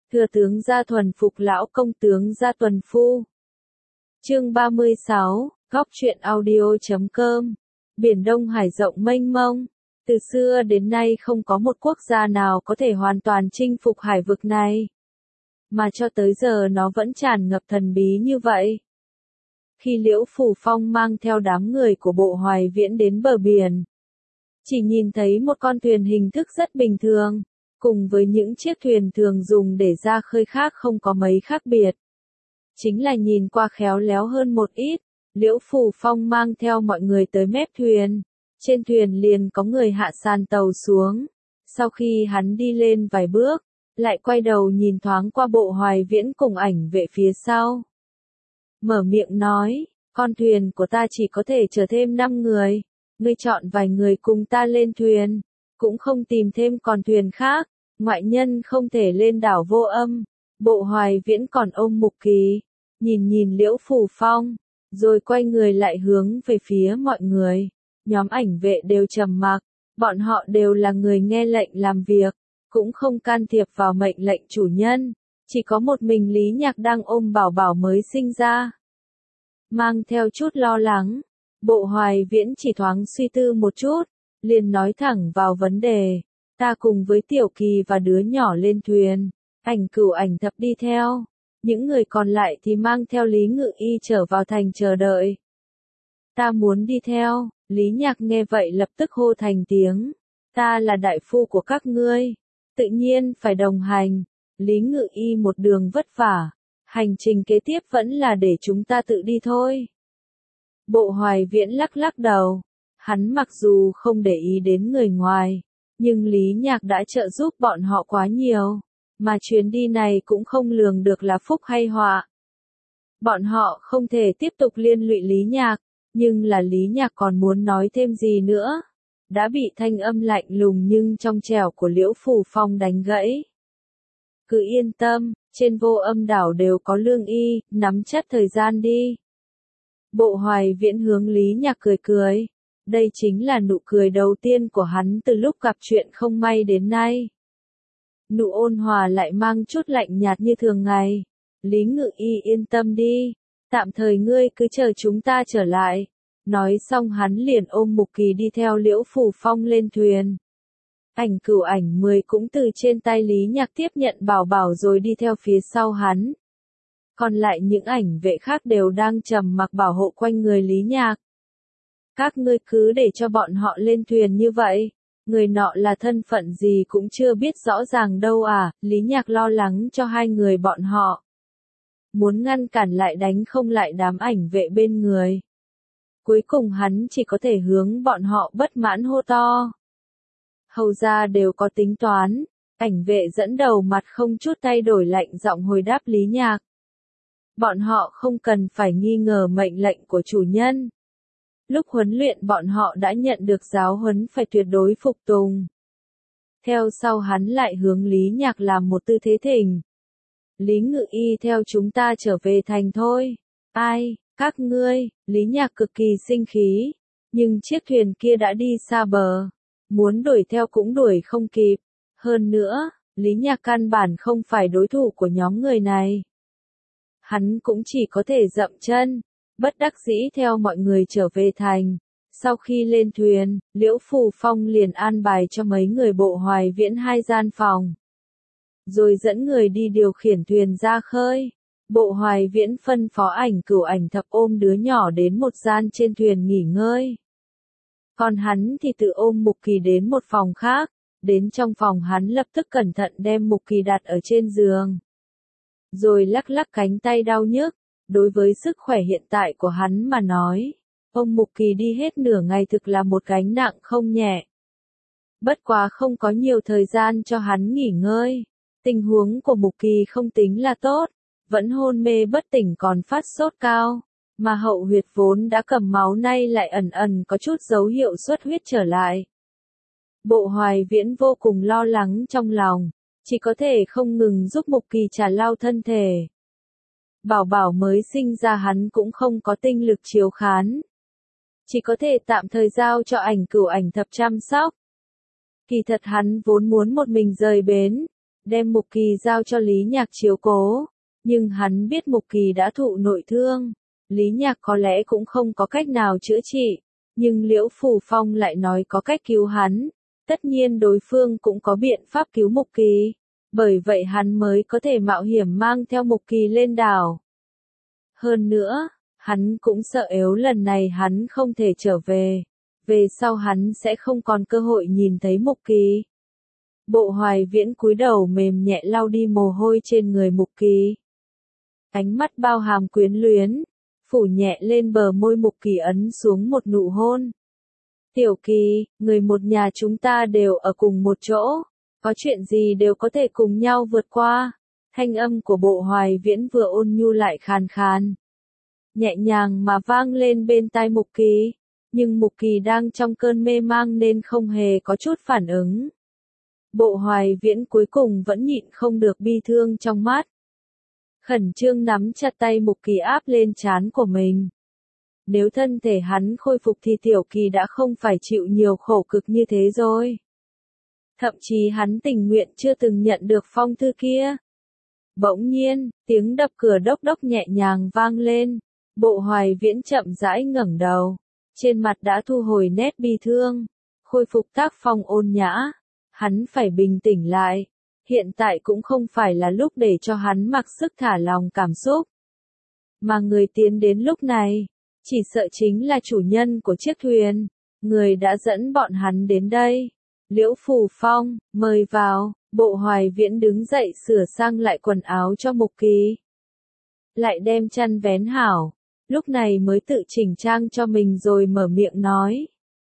Thừa tướng gia thuần phục lão công tướng gia tuần phu. Chương 36, góc truyện audio.com. Biển Đông Hải rộng mênh mông. Từ xưa đến nay không có một quốc gia nào có thể hoàn toàn chinh phục hải vực này. Mà cho tới giờ nó vẫn tràn ngập thần bí như vậy. Khi Liễu Phủ Phong mang theo đám người của Bộ Hoài Viễn đến bờ biển, chỉ nhìn thấy một con thuyền hình thức rất bình thường, cùng với những chiếc thuyền thường dùng để ra khơi khác không có mấy khác biệt. Chính là nhìn qua khéo léo hơn một ít, Liễu Phủ Phong mang theo mọi người tới mép thuyền. Trên thuyền liền có người hạ sàn tàu xuống. Sau khi hắn đi lên vài bước, lại quay đầu nhìn thoáng qua Bộ Hoài Viễn cùng ảnh vệ phía sau. Mở miệng nói, con thuyền của ta chỉ có thể chở thêm 5 người. Ngươi chọn vài người cùng ta lên thuyền, cũng không tìm thêm con thuyền khác, ngoại nhân không thể lên đảo Vô Âm. Bộ Hoài Viễn còn ôm Mục Kỳ, nhìn Liễu Phủ Phong, rồi quay người lại hướng về phía mọi người. Nhóm ảnh vệ đều trầm mặc, bọn họ đều là người nghe lệnh làm việc, cũng không can thiệp vào mệnh lệnh chủ nhân, chỉ có một mình Lý Nhạc đang ôm bảo bảo mới sinh ra. Mang theo chút lo lắng, Bộ Hoài Viễn chỉ thoáng suy tư một chút, liền nói thẳng vào vấn đề, ta cùng với Tiểu Kỳ và đứa nhỏ lên thuyền, Ảnh Cửu Ảnh Thập đi theo, những người còn lại thì mang theo Lý Ngự Y trở vào thành chờ đợi. Ta muốn đi theo. Lý Nhạc nghe vậy lập tức hô thành tiếng, ta là đại phu của các ngươi, tự nhiên phải đồng hành. Lý Ngự Y một đường vất vả, hành trình kế tiếp vẫn là để chúng ta tự đi thôi. Bộ Hoài Viễn lắc lắc đầu, hắn mặc dù không để ý đến người ngoài, nhưng Lý Nhạc đã trợ giúp bọn họ quá nhiều, mà chuyến đi này cũng không lường được là phúc hay họa. Bọn họ không thể tiếp tục liên lụy Lý Nhạc. Nhưng là Lý Nhạc còn muốn nói thêm gì nữa, đã bị thanh âm lạnh lùng nhưng trong trẻo của Liễu Phủ Phong đánh gãy. Cứ yên tâm, trên Vô Âm đảo đều có lương y, nắm chắc thời gian đi. Bộ Hoài Viễn hướng Lý Nhạc cười cười, đây chính là nụ cười đầu tiên của hắn từ lúc gặp chuyện không may đến nay. Nụ ôn hòa lại mang chút lạnh nhạt như thường ngày. Lý Ngự Y yên tâm đi. Tạm thời ngươi cứ chờ chúng ta trở lại. Nói xong hắn liền ôm Mục Kỳ đi theo Liễu Phủ Phong lên thuyền. Ảnh Cửu Ảnh 10 cũng từ trên tay Lý Nhạc tiếp nhận bảo bảo rồi đi theo phía sau hắn. Còn lại những ảnh vệ khác đều đang trầm mặc bảo hộ quanh người Lý Nhạc. Các ngươi cứ để cho bọn họ lên thuyền như vậy. Người nọ là thân phận gì cũng chưa biết rõ ràng đâu à, Lý Nhạc lo lắng cho hai người bọn họ. Muốn ngăn cản lại đánh không lại đám ảnh vệ bên người. Cuối cùng hắn chỉ có thể hướng bọn họ bất mãn hô to. Hầu ra đều có tính toán, ảnh vệ dẫn đầu mặt không chút thay đổi lạnh giọng hồi đáp Lý Nhạc. Bọn họ không cần phải nghi ngờ mệnh lệnh của chủ nhân. Lúc huấn luyện bọn họ đã nhận được giáo huấn phải tuyệt đối phục tùng. Theo sau hắn lại hướng Lý Nhạc làm một tư thế thỉnh. Lý Ngự Y theo chúng ta trở về thành thôi. Ai, các ngươi, Lý Nhạc cực kỳ sinh khí. Nhưng chiếc thuyền kia đã đi xa bờ. Muốn đuổi theo cũng đuổi không kịp. Hơn nữa, Lý Nhạc căn bản không phải đối thủ của nhóm người này. Hắn cũng chỉ có thể dậm chân, bất đắc dĩ theo mọi người trở về thành. Sau khi lên thuyền, Liễu Phủ Phong liền an bài cho mấy người Bộ Hoài Viễn 2 gian phòng. Rồi dẫn người đi điều khiển thuyền ra khơi. Bộ Hoài Viễn phân phó Ảnh Cửu Ảnh Thập ôm đứa nhỏ đến một gian trên thuyền nghỉ ngơi. Còn hắn thì tự ôm Mục Kỳ đến một phòng khác. Đến trong phòng hắn lập tức cẩn thận đem Mục Kỳ đặt ở trên giường. Rồi lắc lắc cánh tay đau nhức. Đối với sức khỏe hiện tại của hắn mà nói, ôm Mục Kỳ đi hết nửa ngày thực là một gánh nặng không nhẹ. Bất quá không có nhiều thời gian cho hắn nghỉ ngơi. Tình huống của Mục Kỳ không tính là tốt, vẫn hôn mê bất tỉnh còn phát sốt cao, mà hậu huyệt vốn đã cầm máu nay lại ẩn ẩn có chút dấu hiệu xuất huyết trở lại. Bộ Hoài Viễn vô cùng lo lắng trong lòng, chỉ có thể không ngừng giúp Mục Kỳ trà lau thân thể. Bảo bảo mới sinh ra hắn cũng không có tinh lực chiếu khán. Chỉ có thể tạm thời giao cho Ảnh Cửu Ảnh Thập chăm sóc. Kỳ thật hắn vốn muốn một mình rời bến, đem Mục Kỳ giao cho Lý Nhạc chiếu cố. Nhưng hắn biết Mục Kỳ đã thụ nội thương, Lý Nhạc có lẽ cũng không có cách nào chữa trị, nhưng Liễu Phù Phong lại nói có cách cứu hắn, tất nhiên đối phương cũng có biện pháp cứu Mục Kỳ, bởi vậy hắn mới có thể mạo hiểm mang theo Mục Kỳ lên đảo. Hơn nữa, hắn cũng sợ nếu lần này hắn không thể trở về sau hắn sẽ không còn cơ hội nhìn thấy Mục Kỳ. Bộ Hoài Viễn cúi đầu mềm nhẹ lau đi mồ hôi trên người Mục Kỳ. Ánh mắt bao hàm quyến luyến, phủ nhẹ lên bờ môi Mục Kỳ ấn xuống một nụ hôn. Tiểu Kỳ, người một nhà chúng ta đều ở cùng một chỗ, có chuyện gì đều có thể cùng nhau vượt qua. Thanh âm của Bộ Hoài Viễn vừa ôn nhu lại khàn khàn, nhẹ nhàng mà vang lên bên tai Mục Kỳ, nhưng Mục Kỳ đang trong cơn mê mang nên không hề có chút phản ứng. Bộ Hoài Viễn cuối cùng vẫn nhịn không được bi thương trong mắt. Khẩn trương nắm chặt tay Mục Kỳ áp lên trán của mình. Nếu thân thể hắn khôi phục thì Tiểu Kỳ đã không phải chịu nhiều khổ cực như thế rồi. Thậm chí hắn tình nguyện chưa từng nhận được phong thư kia. Bỗng nhiên, tiếng đập cửa đốc đốc nhẹ nhàng vang lên. Bộ Hoài Viễn chậm rãi ngẩng đầu. Trên mặt đã thu hồi nét bi thương, khôi phục tác phong ôn nhã. Hắn phải bình tĩnh lại. Hiện tại cũng không phải là lúc để cho hắn mặc sức thả lòng cảm xúc. Mà người tiến đến lúc này, chỉ sợ chính là chủ nhân của chiếc thuyền, người đã dẫn bọn hắn đến đây. Liễu Phù Phong, mời vào. Bộ Hoài Viễn đứng dậy sửa sang lại quần áo cho Mục Kỳ. Lại đem chăn vén hảo, lúc này mới tự chỉnh trang cho mình rồi mở miệng nói.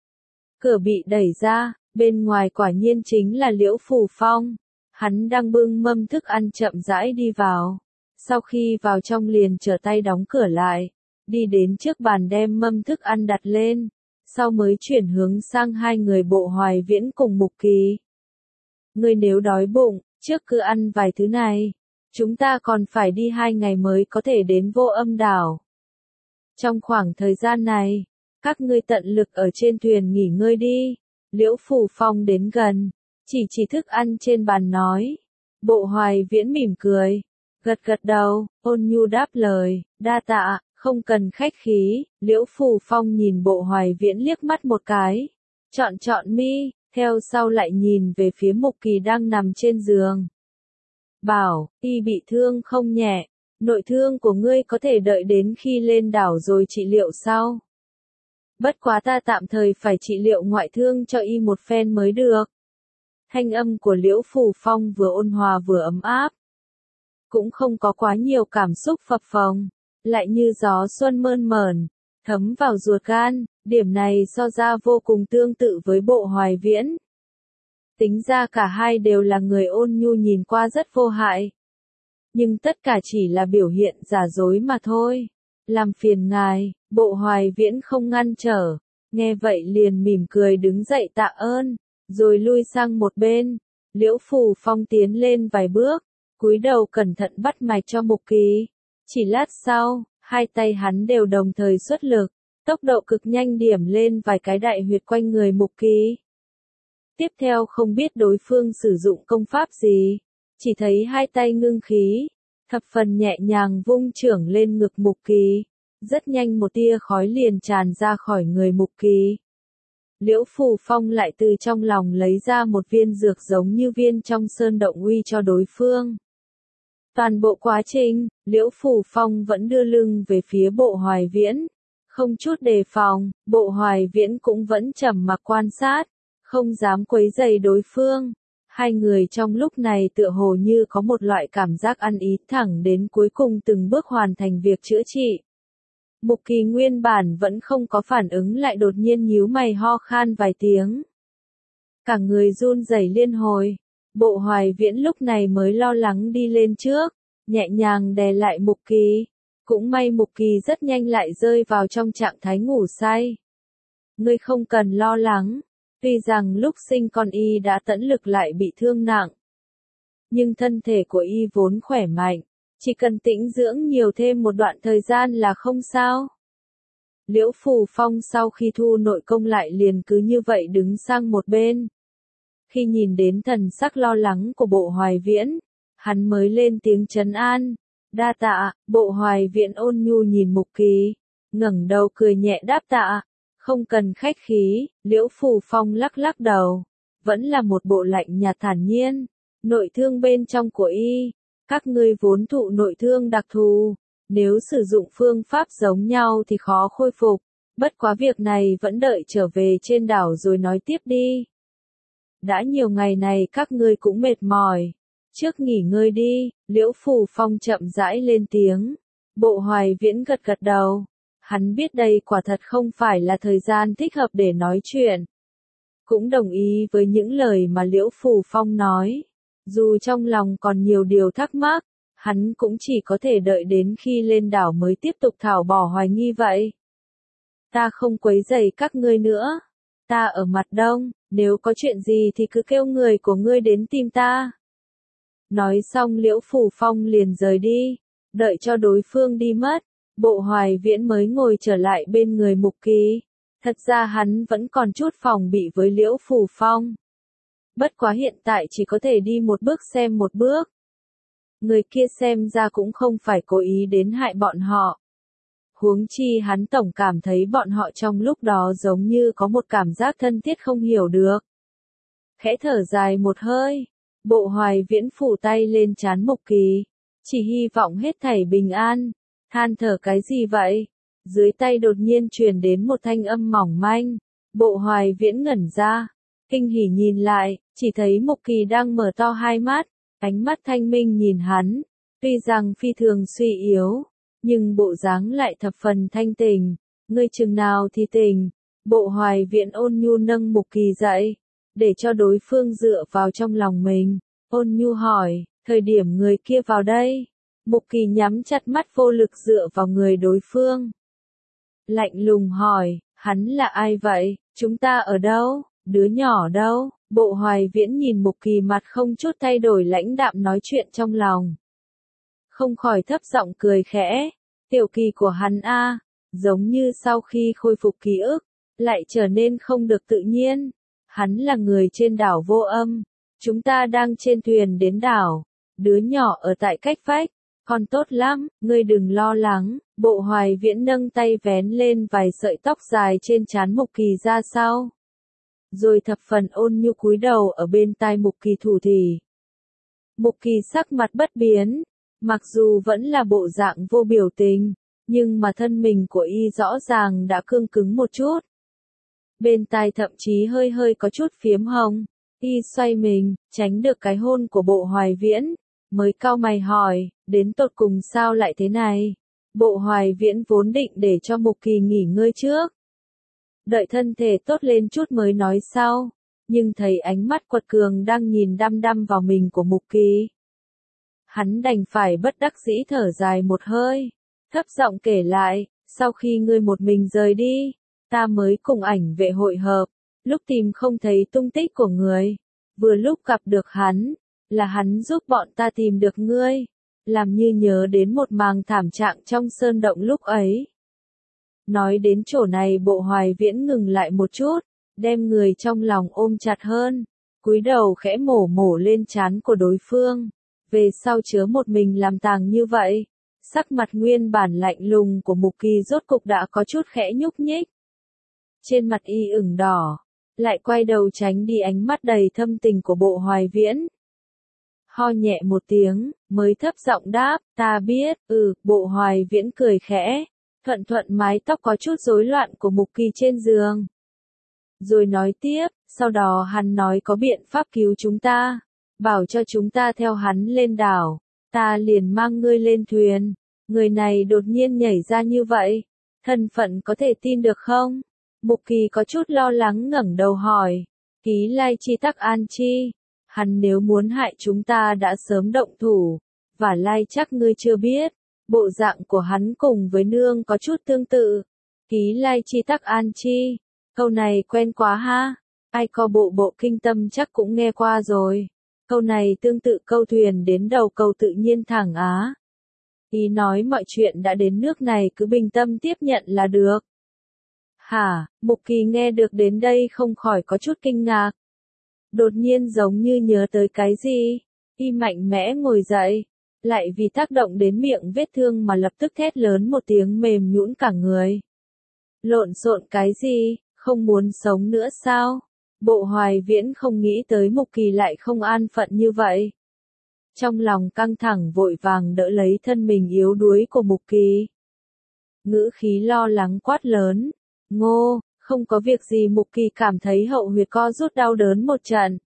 Cửa bị đẩy ra, bên ngoài quả nhiên chính là Liễu Phù Phong. Hắn đang bưng mâm thức ăn chậm rãi đi vào. Sau khi vào trong liền trở tay đóng cửa lại, đi đến trước bàn đem mâm thức ăn đặt lên, sau mới chuyển hướng sang hai người Bộ Hoài Viễn cùng Mục Kỳ. Ngươi nếu đói bụng, trước cứ ăn vài thứ này. Chúng ta còn phải đi 2 ngày mới có thể đến Vô Âm đảo. Trong khoảng thời gian này, các ngươi tận lực ở trên thuyền nghỉ ngơi đi. Liễu Phù Phong đến gần, chỉ thức ăn trên bàn nói. Bộ Hoài Viễn mỉm cười, gật gật đầu, ôn nhu đáp lời, đa tạ, không cần khách khí. Liễu Phù Phong nhìn Bộ Hoài Viễn liếc mắt một cái, chọn mi, theo sau lại nhìn về phía Mục Kỳ đang nằm trên giường. Bảo, y bị thương không nhẹ, nội thương của ngươi có thể đợi đến khi lên đảo rồi trị liệu sau. Bất quá ta tạm thời phải trị liệu ngoại thương cho y một phen mới được. Thanh âm của Liễu Phù Phong vừa ôn hòa vừa ấm áp. Cũng không có quá nhiều cảm xúc phập phồng, lại như gió xuân mơn mởn, thấm vào ruột gan, điểm này so ra vô cùng tương tự với Bộ Hoài Viễn. Tính ra cả hai đều là người ôn nhu nhìn qua rất vô hại. Nhưng tất cả chỉ là biểu hiện giả dối mà thôi. Làm phiền ngài, Bộ Hoài Viễn không ngăn trở, nghe vậy liền mỉm cười đứng dậy tạ ơn, rồi lui sang một bên. Liễu Phù Phong tiến lên vài bước, cúi đầu cẩn thận bắt mạch cho Mục Kỳ. Chỉ lát sau, hai tay hắn đều đồng thời xuất lực, tốc độ cực nhanh điểm lên vài cái đại huyệt quanh người Mục Kỳ. Tiếp theo không biết đối phương sử dụng công pháp gì, chỉ thấy hai tay ngưng khí, thập phần nhẹ nhàng vung chưởng lên ngực Mục Kỳ, rất nhanh một tia khói liền tràn ra khỏi người Mục Kỳ. Liễu Phù Phong lại từ trong lòng lấy ra một viên dược giống như viên trong sơn động uy cho đối phương. Toàn bộ quá trình, Liễu Phù Phong vẫn đưa lưng về phía Bộ Hoài Viễn, không chút đề phòng. Bộ Hoài Viễn cũng vẫn trầm mặc quan sát, không dám quấy rầy đối phương. Hai người trong lúc này tựa hồ như có một loại cảm giác ăn ý thẳng đến cuối cùng từng bước hoàn thành việc chữa trị. Mục Kỳ nguyên bản vẫn không có phản ứng lại đột nhiên nhíu mày ho khan vài tiếng. Cả người run rẩy liên hồi. Bộ Hoài Viễn lúc này mới lo lắng đi lên trước, nhẹ nhàng đè lại Mục Kỳ. Cũng may Mục Kỳ rất nhanh lại rơi vào trong trạng thái ngủ say. Ngươi không cần lo lắng. Tuy rằng lúc sinh con y đã tận lực lại bị thương nặng, nhưng thân thể của y vốn khỏe mạnh, chỉ cần tĩnh dưỡng nhiều thêm một đoạn thời gian là không sao. Liễu Phù Phong sau khi thu nội công lại liền cứ như vậy đứng sang một bên. Khi nhìn đến thần sắc lo lắng của Bộ Hoài Viễn, hắn mới lên tiếng trấn an. Đa tạ. Bộ Hoài Viễn ôn nhu nhìn Mục Kỳ, ngẩng đầu cười nhẹ đáp tạ. Không cần khách khí. Liễu Phù Phong lắc lắc đầu, vẫn là một bộ lạnh nhạt thản nhiên. Nội thương bên trong của y, các ngươi vốn thụ nội thương đặc thù, nếu sử dụng phương pháp giống nhau thì khó khôi phục. Bất quá việc này vẫn đợi trở về trên đảo rồi nói tiếp đi. Đã nhiều ngày này các ngươi cũng mệt mỏi, trước nghỉ ngơi đi. Liễu Phù Phong chậm rãi lên tiếng. Bộ Hoài Viễn gật gật đầu. Hắn biết đây quả thật không phải là thời gian thích hợp để nói chuyện. Cũng đồng ý với những lời mà Liễu Phù Phong nói. Dù trong lòng còn nhiều điều thắc mắc, hắn cũng chỉ có thể đợi đến khi lên đảo mới tiếp tục thảo bỏ hoài nghi vậy. Ta không quấy rầy các ngươi nữa. Ta ở mặt đông, nếu có chuyện gì thì cứ kêu người của ngươi đến tìm ta. Nói xong Liễu Phù Phong liền rời đi, đợi cho đối phương đi mất, Bộ Hoài Viễn mới ngồi trở lại bên người Mục Kỳ. Thật ra hắn vẫn còn chút phòng bị với Liễu Phù Phong. Bất quá hiện tại chỉ có thể đi một bước xem một bước. Người kia xem ra cũng không phải cố ý đến hại bọn họ. Huống chi hắn tổng cảm thấy bọn họ trong lúc đó giống như có một cảm giác thân thiết không hiểu được. Khẽ thở dài một hơi, Bộ Hoài Viễn phủ tay lên trán Mục Kỳ, chỉ hy vọng hết thảy bình an. Than thở cái gì vậy? Dưới tay đột nhiên truyền đến một thanh âm mỏng manh. Bộ Hoài Viễn ngẩn ra, kinh hỉ nhìn lại, chỉ thấy Mục Kỳ đang mở to hai mắt, ánh mắt thanh minh nhìn hắn. Tuy rằng phi thường suy yếu, nhưng bộ dáng lại thập phần thanh tình. Ngươi chừng nào thì tỉnh. Bộ Hoài Viễn ôn nhu nâng Mục Kỳ dậy, để cho đối phương dựa vào trong lòng mình. Ôn nhu hỏi, thời điểm người kia vào đây? Mục Kỳ nhắm chặt mắt vô lực dựa vào người đối phương. Lạnh lùng hỏi, hắn là ai vậy? Chúng ta ở đâu? Đứa nhỏ đâu? Bộ Hoài Viễn nhìn Mục Kỳ mặt không chút thay đổi lãnh đạm nói chuyện trong lòng. Không khỏi thấp giọng cười khẽ. Tiểu Kỳ của hắn a, giống như sau khi khôi phục ký ức, lại trở nên không được tự nhiên. Hắn là người trên đảo Vô Âm. Chúng ta đang trên thuyền đến đảo. Đứa nhỏ ở tại cách vách. Còn tốt lắm, ngươi đừng lo lắng. Bộ Hoài Viễn nâng tay vén lên vài sợi tóc dài trên trán Mục Kỳ ra sau. Rồi thập phần ôn nhu cúi đầu ở bên tai Mục Kỳ thủ thỉ. Mục Kỳ sắc mặt bất biến, mặc dù vẫn là bộ dạng vô biểu tình, nhưng mà thân mình của y rõ ràng đã cương cứng một chút. Bên tai thậm chí hơi hơi có chút phiếm hồng. Y xoay mình, tránh được cái hôn của Bộ Hoài Viễn, mới cau mày hỏi, đến tột cùng sao lại thế này? Bộ Hoài Viễn vốn định để cho Mục Kỳ nghỉ ngơi trước, đợi thân thể tốt lên chút mới nói sau, nhưng thấy ánh mắt quật cường đang nhìn đăm đăm vào mình của Mục Kỳ. Hắn đành phải bất đắc dĩ thở dài một hơi, thấp giọng kể lại, sau khi ngươi một mình rời đi, ta mới cùng ảnh vệ hội hợp, lúc tìm không thấy tung tích của người, vừa lúc gặp được hắn, là hắn giúp bọn ta tìm được ngươi, làm như nhớ đến một màng thảm trạng trong sơn động lúc ấy. Nói đến chỗ này Bộ Hoài Viễn ngừng lại một chút, đem người trong lòng ôm chặt hơn, cúi đầu khẽ mổ mổ lên trán của đối phương. Về sau chớ một mình làm tàng như vậy, sắc mặt nguyên bản lạnh lùng của Mục Kỳ rốt cục đã có chút khẽ nhúc nhích. Trên mặt y ửng đỏ, lại quay đầu tránh đi ánh mắt đầy thâm tình của Bộ Hoài Viễn. Ho nhẹ một tiếng, mới thấp giọng đáp, ta biết, Bộ Hoài Viễn cười khẽ, thuận thuận mái tóc có chút rối loạn của Mục Kỳ trên giường. Rồi nói tiếp, sau đó hắn nói có biện pháp cứu chúng ta, bảo cho chúng ta theo hắn lên đảo, ta liền mang ngươi lên thuyền. Người này đột nhiên nhảy ra như vậy, thân phận có thể tin được không? Mục Kỳ có chút lo lắng ngẩng đầu hỏi, Ký Lai Chi Tắc An Chi, hắn nếu muốn hại chúng ta đã sớm động thủ, và Lai chắc ngươi chưa biết, bộ dạng của hắn cùng với nương có chút tương tự. Ký Lai Chi Tắc An Chi, câu này quen quá ha, ai có bộ kinh tâm chắc cũng nghe qua rồi. Câu này tương tự câu thuyền đến đầu cầu tự nhiên thẳng Á. Ý nói mọi chuyện đã đến nước này cứ bình tâm tiếp nhận là được. Hả, Mục Kỳ nghe được đến đây không khỏi có chút kinh ngạc. Đột nhiên giống như nhớ tới cái gì, y mạnh mẽ ngồi dậy, lại vì tác động đến miệng vết thương mà lập tức thét lớn một tiếng mềm nhũn cả người. Lộn xộn cái gì, không muốn sống nữa sao? Bộ Hoài Viễn không nghĩ tới Mục Kỳ lại không an phận như vậy. Trong lòng căng thẳng vội vàng đỡ lấy thân mình yếu đuối của Mục Kỳ. Ngữ khí lo lắng quát lớn, Ngô, không có việc gì. Mục Kỳ cảm thấy hậu huyệt co rút đau đớn một trận.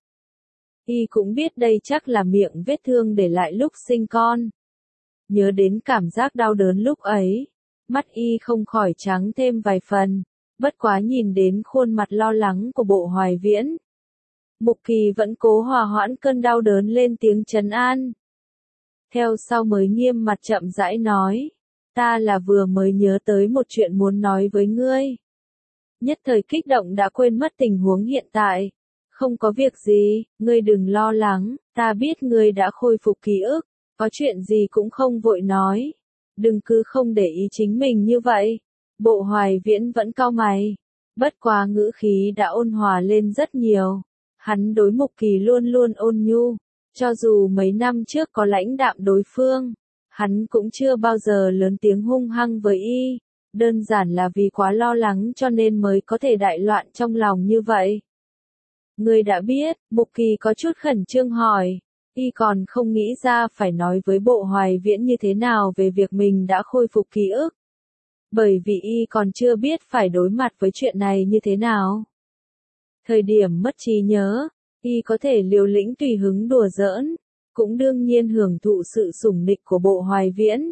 Y cũng biết đây chắc là miệng vết thương để lại lúc sinh con. Nhớ đến cảm giác đau đớn lúc ấy, mắt y không khỏi trắng thêm vài phần, bất quá nhìn đến khuôn mặt lo lắng của Bộ Hoài Viễn. Mục Kỳ vẫn cố hòa hoãn cơn đau đớn lên tiếng trấn an. Theo sau mới nghiêm mặt chậm rãi nói, ta là vừa mới nhớ tới một chuyện muốn nói với ngươi. Nhất thời kích động đã quên mất tình huống hiện tại. Không có việc gì, ngươi đừng lo lắng, ta biết ngươi đã khôi phục ký ức, có chuyện gì cũng không vội nói. Đừng cứ không để ý chính mình như vậy. Bộ Hoài Viễn vẫn cau mày, bất quá ngữ khí đã ôn hòa lên rất nhiều. Hắn đối Mục Kỳ luôn luôn ôn nhu, cho dù mấy năm trước có lãnh đạm đối phương, hắn cũng chưa bao giờ lớn tiếng hung hăng với y, đơn giản là vì quá lo lắng cho nên mới có thể đại loạn trong lòng như vậy. Ngươi đã biết, Mục Kỳ có chút khẩn trương hỏi, y còn không nghĩ ra phải nói với Bộ Hoài Viễn như thế nào về việc mình đã khôi phục ký ức. Bởi vì y còn chưa biết phải đối mặt với chuyện này như thế nào. Thời điểm mất trí nhớ, y có thể liều lĩnh tùy hứng đùa giỡn, cũng đương nhiên hưởng thụ sự sủng nịch của Bộ Hoài Viễn.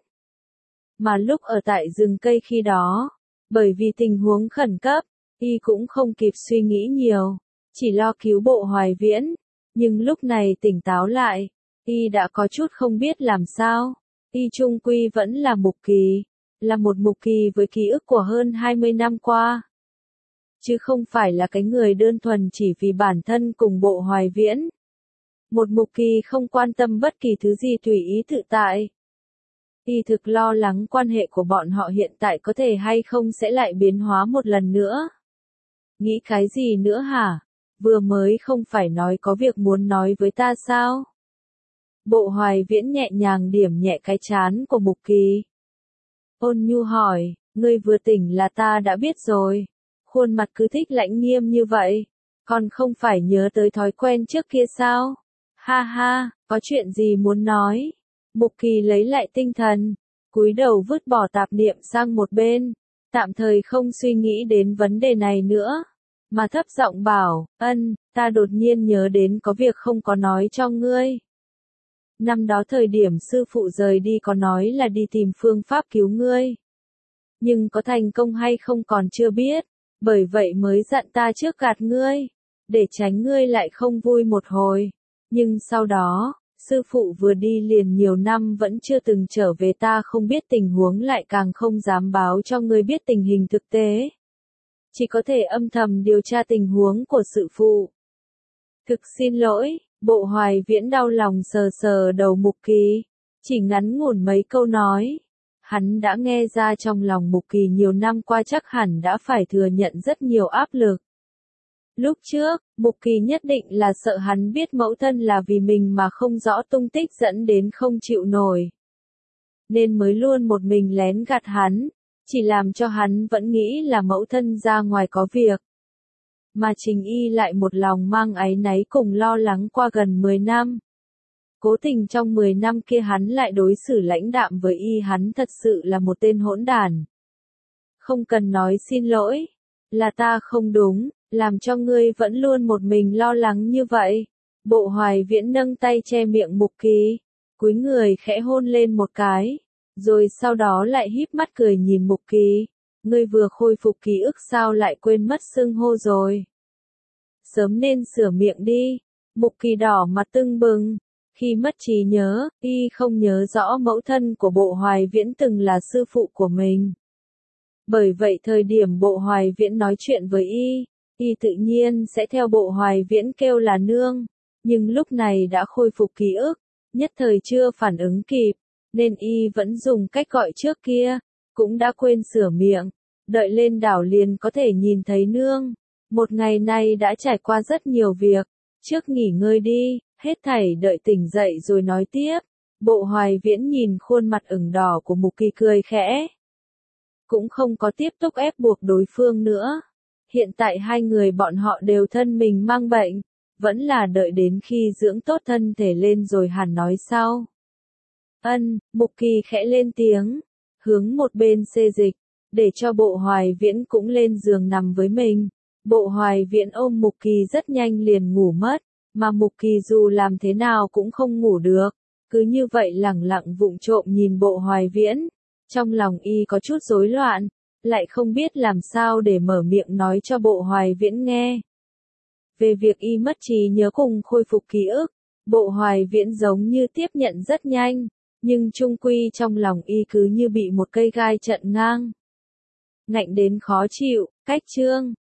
Mà lúc ở tại rừng cây khi đó, bởi vì tình huống khẩn cấp, y cũng không kịp suy nghĩ nhiều, chỉ lo cứu Bộ Hoài Viễn. Nhưng lúc này tỉnh táo lại, y đã có chút không biết làm sao. Y chung quy vẫn là Mục Kỳ, là một Mục Kỳ với ký ức của hơn 20 năm qua. Chứ không phải là cái người đơn thuần chỉ vì bản thân cùng Bộ Hoài Viễn. Một Mục Kỳ không quan tâm bất kỳ thứ gì tùy ý tự tại. Y thực lo lắng quan hệ của bọn họ hiện tại có thể hay không sẽ lại biến hóa một lần nữa. Nghĩ cái gì nữa hả? Vừa mới không phải nói có việc muốn nói với ta sao? Bộ Hoài Viễn nhẹ nhàng điểm nhẹ cái trán của Mục Kỳ. Ôn nhu hỏi, ngươi vừa tỉnh là ta đã biết rồi. Khuôn mặt cứ thích lãnh nghiêm như vậy, còn không phải nhớ tới thói quen trước kia sao? Ha ha, có chuyện gì muốn nói? Mục Kỳ lấy lại tinh thần, cúi đầu vứt bỏ tạp niệm sang một bên, tạm thời không suy nghĩ đến vấn đề này nữa, mà thấp giọng bảo, ta đột nhiên nhớ đến có việc không có nói cho ngươi. Năm đó thời điểm sư phụ rời đi có nói là đi tìm phương pháp cứu ngươi. Nhưng có thành công hay không còn chưa biết, bởi vậy mới dặn ta trước gạt ngươi, để tránh ngươi lại không vui một hồi. Nhưng sau đó, sư phụ vừa đi liền nhiều năm vẫn chưa từng trở về, ta không biết tình huống lại càng không dám báo cho ngươi biết tình hình thực tế. Chỉ có thể âm thầm điều tra tình huống của sư phụ. Thực xin lỗi, Bộ Hoài Viễn đau lòng sờ sờ đầu Mục Kỳ, chỉ ngắn ngủn mấy câu nói. Hắn đã nghe ra trong lòng Mục Kỳ nhiều năm qua chắc hẳn đã phải thừa nhận rất nhiều áp lực. Lúc trước, Mục Kỳ nhất định là sợ hắn biết mẫu thân là vì mình mà không rõ tung tích dẫn đến không chịu nổi. Nên mới luôn một mình lén gạt hắn, chỉ làm cho hắn vẫn nghĩ là mẫu thân ra ngoài có việc. Mà Trình Y lại một lòng mang áy náy cùng lo lắng qua gần 10 năm. Cố tình trong 10 năm kia hắn lại đối xử lãnh đạm với y, hắn thật sự là một tên hỗn đản. Không cần nói xin lỗi, là ta không đúng, làm cho ngươi vẫn luôn một mình lo lắng như vậy. Bộ Hoài Viễn nâng tay che miệng Mục Kỳ, cúi người khẽ hôn lên một cái, rồi sau đó lại híp mắt cười nhìn Mục Kỳ. Ngươi vừa khôi phục ký ức sao lại quên mất xưng hô rồi? Sớm nên sửa miệng đi. Mục Kỳ đỏ mặt tưng bừng. Khi mất trí nhớ, y không nhớ rõ mẫu thân của Bộ Hoài Viễn từng là sư phụ của mình. Bởi vậy thời điểm Bộ Hoài Viễn nói chuyện với y tự nhiên sẽ theo Bộ Hoài Viễn kêu là nương. Nhưng lúc này đã khôi phục ký ức, nhất thời chưa phản ứng kịp, nên y vẫn dùng cách gọi trước kia, cũng đã quên sửa miệng, đợi lên đảo liền có thể nhìn thấy nương. Một ngày nay đã trải qua rất nhiều việc, Trước nghỉ ngơi đi, hết thảy đợi tỉnh dậy rồi nói tiếp. Bộ Hoài Viễn nhìn khuôn mặt ửng đỏ của Mục Kỳ cười khẽ. Cũng không có tiếp tục ép buộc đối phương nữa. Hiện tại hai người bọn họ đều thân mình mang bệnh, vẫn là đợi đến khi dưỡng tốt thân thể lên rồi hẳn nói sau. Mục Kỳ khẽ lên tiếng, hướng một bên xê dịch, để cho Bộ Hoài Viễn cũng lên giường nằm với mình. Bộ Hoài Viễn ôm Mục Kỳ rất nhanh liền ngủ mất, mà Mục Kỳ dù làm thế nào cũng không ngủ được, cứ như vậy lẳng lặng vụng trộm nhìn Bộ Hoài Viễn. Trong lòng y có chút rối loạn, lại không biết làm sao để mở miệng nói cho Bộ Hoài Viễn nghe. Về việc y mất trí nhớ cùng khôi phục ký ức, Bộ Hoài Viễn giống như tiếp nhận rất nhanh, nhưng chung quy trong lòng y cứ như bị một cây gai chặn ngang. Ngạnh đến khó chịu, cách chương.